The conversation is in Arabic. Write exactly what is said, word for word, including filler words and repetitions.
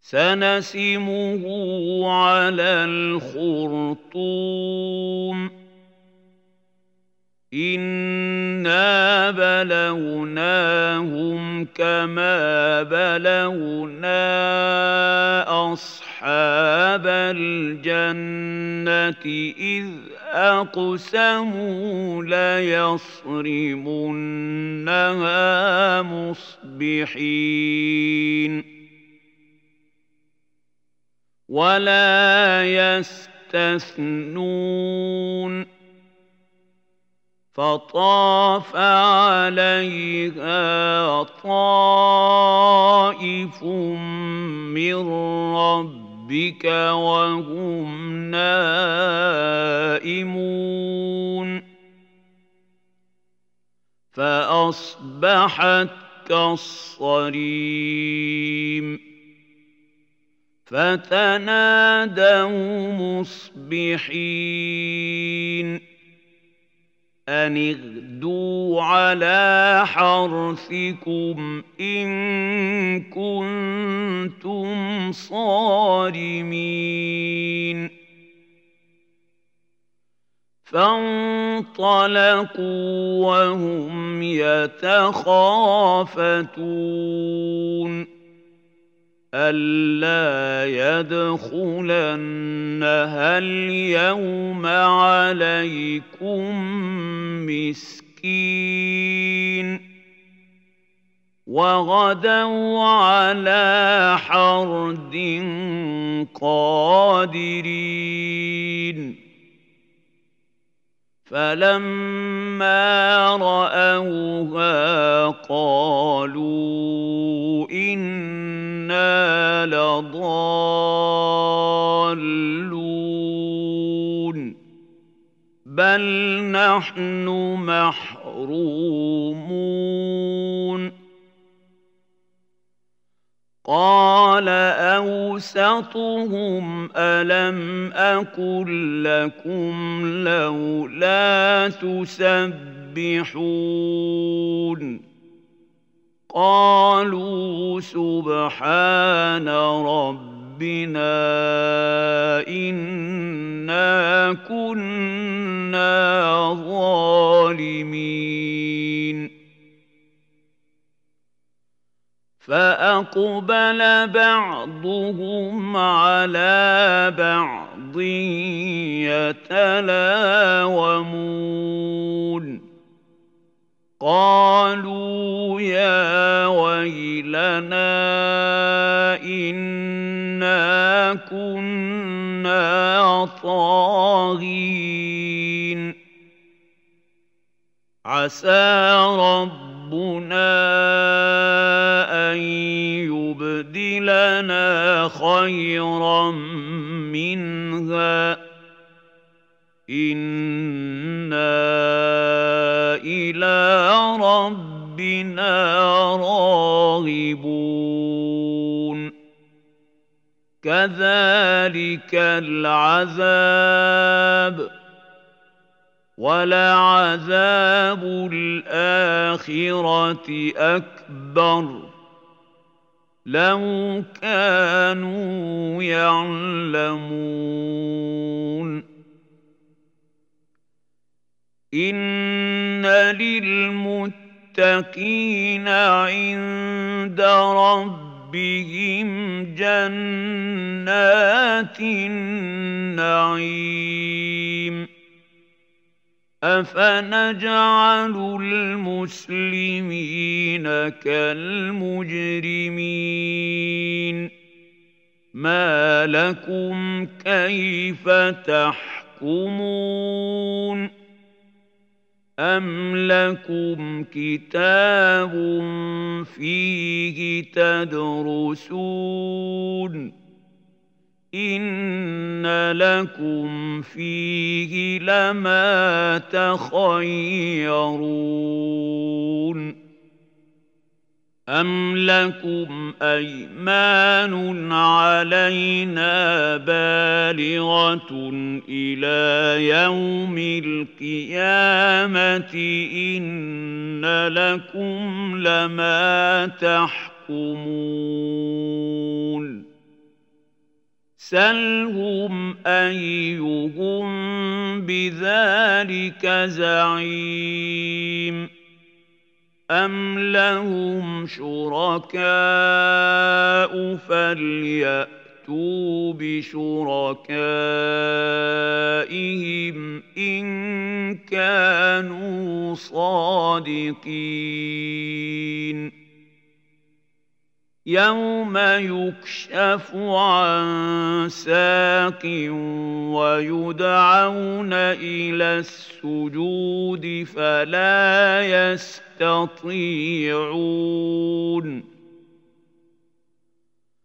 سنسمه على الخرطوم إنا بلوناهم كما بلونا أصحاب الجنة إذ أقسموا ليصرمنها مصبحين ولا يستثنون فطاف عليها طائف من ربك وهم نائمون فأصبحت كالصريم فتنادوا مصبحين أن اغدوا على حرثكم إن كنتم صارمين فانطلقوا وهم يتخافتون ألا يدخلنها اليوم عليكم مسكين وغدوا على حرد قادرين فلما رأوها قالوا إنا لضالون بل نحن محرومون قال أوسطهم ألم أقل لكم لولا تسبحون قالوا سبحان ربنا إنا كنا ظالمين فأقبل بعضهم على بعض يتلاومون قالوا يا ويلنا إنا كنا طاغين عسى ربنا أن يبدلنا خيرا منها إنا إلى ربنا راغبون كذلك العذاب ولعذاب الآخرة أكبر لو كانوا يعلمون إن للمتقين عند ربهم جنات النعيم أفنجعل المسلمين كالمجرمين ما لكم كيف تحكمون أم لكم كتاب فيه تدرسون إن لكم فيه لما تخيرون أم لكم أيمان علينا بالغة إلى يوم القيامة إن لكم لما تحكمون سلهم أيهم بذلك زعيم أم لهم شركاء فليأتوا بشركائهم إن كانوا صادقين يوم يكشف عن ساق ويدعون إلى السجود فلا يستطيعون